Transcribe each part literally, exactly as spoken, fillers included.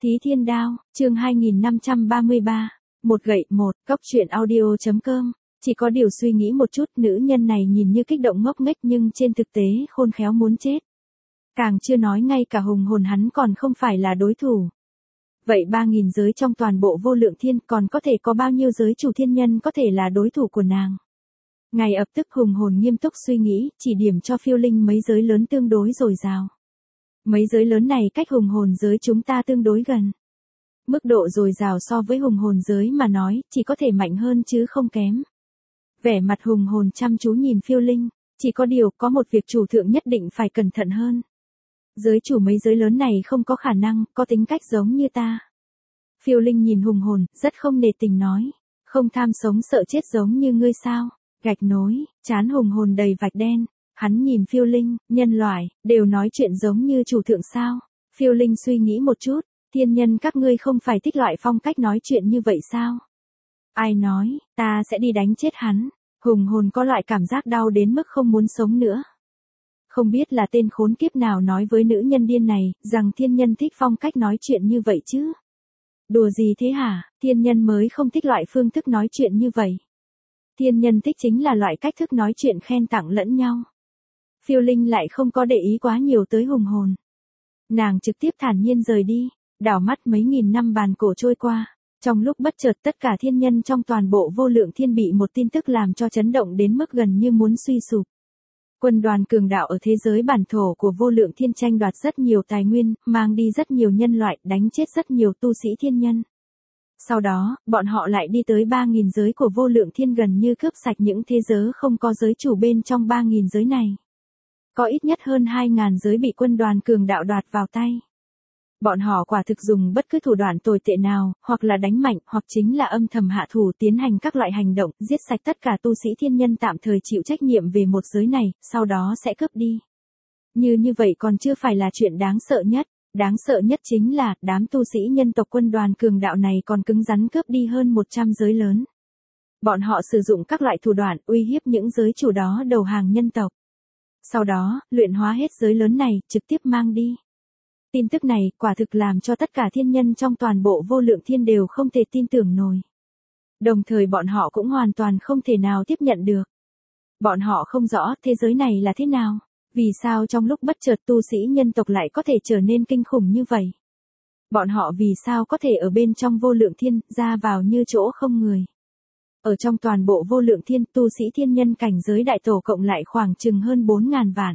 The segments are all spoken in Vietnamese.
Thí Thiên Đao, chương hai nghìn năm trăm ba mươi ba. Một gậy một, cóc truyện audio chấm com. Chỉ có điều suy nghĩ một chút, nữ nhân này nhìn như kích động ngốc nghếch nhưng trên thực tế khôn khéo muốn chết. Càng chưa nói ngay cả hùng hồn hắn còn không phải là đối thủ. Vậy ba nghìn giới trong toàn bộ vô lượng thiên còn có thể có bao nhiêu giới chủ thiên nhân có thể là đối thủ của nàng? Ngày ập tức hùng hồn nghiêm túc suy nghĩ, chỉ điểm cho phiêu linh mấy giới lớn tương đối dồi dào. Mấy giới lớn này cách hùng hồn giới chúng ta tương đối gần. Mức độ dồi dào so với hùng hồn giới mà nói, chỉ có thể mạnh hơn chứ không kém. Vẻ mặt hùng hồn chăm chú nhìn phiêu linh, chỉ có điều có một việc chủ thượng nhất định phải cẩn thận hơn. Giới chủ mấy giới lớn này không có khả năng, có tính cách giống như ta. Phiêu linh nhìn hùng hồn, rất không nề tình nói, không tham sống sợ chết giống như ngươi sao, gạch nối, chán hùng hồn đầy vạch đen. Hắn nhìn phiêu linh, nhân loại, đều nói chuyện giống như chủ thượng sao. Phiêu linh suy nghĩ một chút, thiên nhân các ngươi không phải thích loại phong cách nói chuyện như vậy sao? Ai nói, ta sẽ đi đánh chết hắn. Hùng hồn có loại cảm giác đau đến mức không muốn sống nữa. Không biết là tên khốn kiếp nào nói với nữ nhân điên này, rằng thiên nhân thích phong cách nói chuyện như vậy chứ. Đùa gì thế hả, thiên nhân mới không thích loại phương thức nói chuyện như vậy. Thiên nhân thích chính là loại cách thức nói chuyện khen tặng lẫn nhau. Phiêu linh lại không có để ý quá nhiều tới hùng hồn. Nàng trực tiếp thản nhiên rời đi, đảo mắt mấy nghìn năm bàn cổ trôi qua. Trong lúc bất chợt tất cả thiên nhân trong toàn bộ vô lượng thiên bị một tin tức làm cho chấn động đến mức gần như muốn suy sụp. Quân đoàn cường đạo ở thế giới bản thổ của vô lượng thiên tranh đoạt rất nhiều tài nguyên, mang đi rất nhiều nhân loại, đánh chết rất nhiều tu sĩ thiên nhân. Sau đó, bọn họ lại đi tới ba nghìn giới của vô lượng thiên gần như cướp sạch những thế giới không có giới chủ bên trong ba nghìn giới này. Có ít nhất hơn hai nghìn giới bị quân đoàn cường đạo đoạt vào tay. Bọn họ quả thực dùng bất cứ thủ đoạn tồi tệ nào, hoặc là đánh mạnh, hoặc chính là âm thầm hạ thủ tiến hành các loại hành động, giết sạch tất cả tu sĩ thiên nhân tạm thời chịu trách nhiệm về một giới này, sau đó sẽ cướp đi. Như như vậy còn chưa phải là chuyện đáng sợ nhất. Đáng sợ nhất chính là, đám tu sĩ nhân tộc quân đoàn cường đạo này còn cứng rắn cướp đi hơn một trăm giới lớn. Bọn họ sử dụng các loại thủ đoạn uy hiếp những giới chủ đó đầu hàng nhân tộc. Sau đó, luyện hóa hết giới lớn này, trực tiếp mang đi. Tin tức này, quả thực làm cho tất cả thiên nhân trong toàn bộ vô lượng thiên đều không thể tin tưởng nổi. Đồng thời bọn họ cũng hoàn toàn không thể nào tiếp nhận được. Bọn họ không rõ thế giới này là thế nào, vì sao trong lúc bất chợt tu sĩ nhân tộc lại có thể trở nên kinh khủng như vậy. Bọn họ vì sao có thể ở bên trong vô lượng thiên, ra vào như chỗ không người. Ở trong toàn bộ vô lượng thiên, tu sĩ thiên nhân cảnh giới đại tổ cộng lại khoảng chừng hơn bốn nghìn vạn.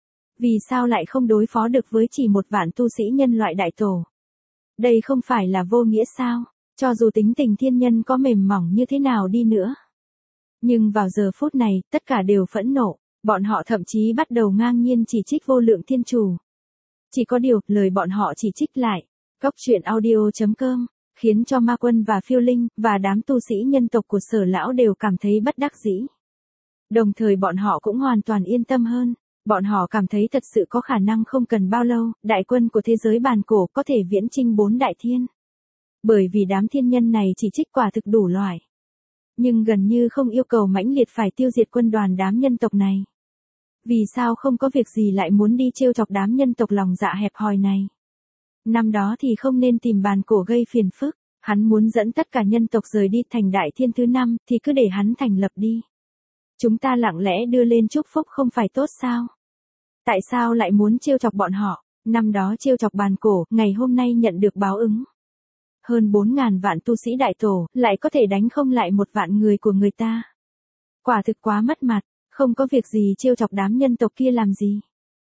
Vì sao lại không đối phó được với chỉ một vạn tu sĩ nhân loại đại tổ? Đây không phải là vô nghĩa sao? Cho dù tính tình thiên nhân có mềm mỏng như thế nào đi nữa. Nhưng vào giờ phút này, tất cả đều phẫn nộ, bọn họ thậm chí bắt đầu ngang nhiên chỉ trích vô lượng thiên chủ. Chỉ có điều, lời bọn họ chỉ trích lại, cóc truyện audio chấm com, khiến cho ma quân và phiêu linh, và đám tu sĩ nhân tộc của Sở lão đều cảm thấy bất đắc dĩ. Đồng thời bọn họ cũng hoàn toàn yên tâm hơn. Bọn họ cảm thấy thật sự có khả năng không cần bao lâu, đại quân của thế giới bàn cổ có thể viễn chinh bốn đại thiên. Bởi vì đám thiên nhân này chỉ trích quả thực đủ loại. Nhưng gần như không yêu cầu mãnh liệt phải tiêu diệt quân đoàn đám nhân tộc này. Vì sao không có việc gì lại muốn đi trêu chọc đám nhân tộc lòng dạ hẹp hòi này? Năm đó thì không nên tìm bàn cổ gây phiền phức, hắn muốn dẫn tất cả nhân tộc rời đi thành đại thiên thứ năm thì cứ để hắn thành lập đi. Chúng ta lặng lẽ đưa lên chúc phúc không phải tốt sao? Tại sao lại muốn trêu chọc bọn họ? Năm đó trêu chọc bàn cổ, ngày hôm nay nhận được báo ứng. Hơn bốn nghìn vạn tu sĩ đại tổ, lại có thể đánh không lại một vạn người của người ta. Quả thực quá mất mặt, không có việc gì trêu chọc đám nhân tộc kia làm gì.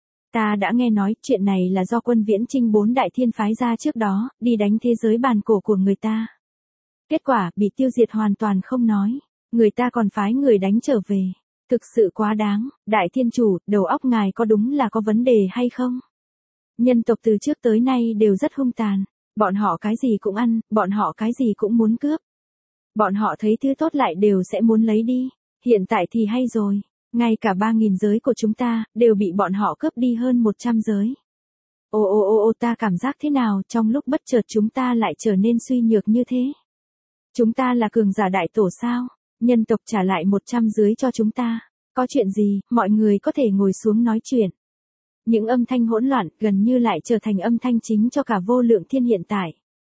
Ta đã nghe nói chuyện này là do quân viễn chinh bốn đại thiên phái ra trước đó, đi đánh thế giới bàn cổ của người ta. Kết quả, bị tiêu diệt hoàn toàn không nói. Người ta còn phái người đánh trở về. Thực sự quá đáng, đại thiên chủ, đầu óc ngài có đúng là có vấn đề hay không? Nhân tộc từ trước tới nay đều rất hung tàn, bọn họ cái gì cũng ăn, bọn họ cái gì cũng muốn cướp. Bọn họ thấy thứ tốt lại đều sẽ muốn lấy đi, hiện tại thì hay rồi, ngay cả ba nghìn giới của chúng ta, đều bị bọn họ cướp đi hơn một trăm giới. Ô ô ô ô ta cảm giác thế nào trong lúc bất chợt chúng ta lại trở nên suy nhược như thế? Chúng ta là cường giả đại tổ sao? Nhân tộc trả lại một trăm giới cho chúng ta. Có chuyện gì, mọi người có thể ngồi xuống nói chuyện. Những âm thanh hỗn loạn gần như lại trở thành âm thanh chính cho cả vô lượng thiên hiện tại.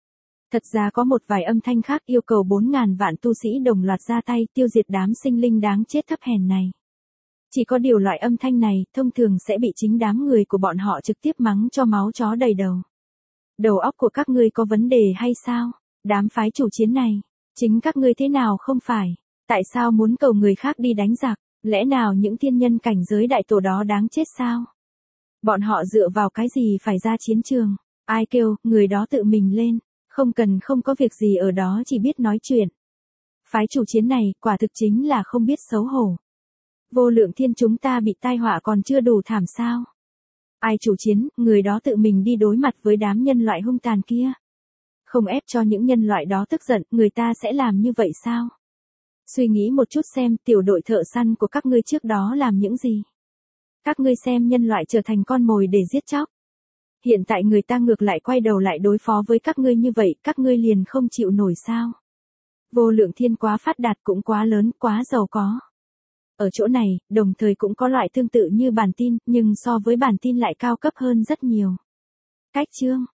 Thật ra có một vài âm thanh khác yêu cầu bốn ngàn vạn tu sĩ đồng loạt ra tay tiêu diệt đám sinh linh đáng chết thấp hèn này. Chỉ có điều loại âm thanh này thông thường sẽ bị chính đám người của bọn họ trực tiếp mắng cho máu chó đầy đầu. Đầu óc của các ngươi có vấn đề hay sao? Đám phái chủ chiến này, chính các ngươi thế nào không phải? Tại sao muốn cầu người khác đi đánh giặc? Lẽ nào những thiên nhân cảnh giới đại tổ đó đáng chết sao? Bọn họ dựa vào cái gì phải ra chiến trường? Ai kêu, người đó tự mình lên, không cần không có việc gì ở đó chỉ biết nói chuyện. Phái chủ chiến này quả thực chính là không biết xấu hổ. Vô lượng thiên chúng ta bị tai họa còn chưa đủ thảm sao? Ai chủ chiến, người đó tự mình đi đối mặt với đám nhân loại hung tàn kia. Không ép cho những nhân loại đó tức giận, người ta sẽ làm như vậy sao? Suy nghĩ một chút xem tiểu đội thợ săn của các ngươi trước đó làm những gì. Các ngươi xem nhân loại trở thành con mồi để giết chóc. Hiện tại người ta ngược lại quay đầu lại đối phó với các ngươi như vậy, các ngươi liền không chịu nổi sao? Vô lượng thiên quá phát đạt cũng quá lớn, quá giàu có. Ở chỗ này, đồng thời cũng có loại tương tự như bản tin, nhưng so với bản tin lại cao cấp hơn rất nhiều. Cách chương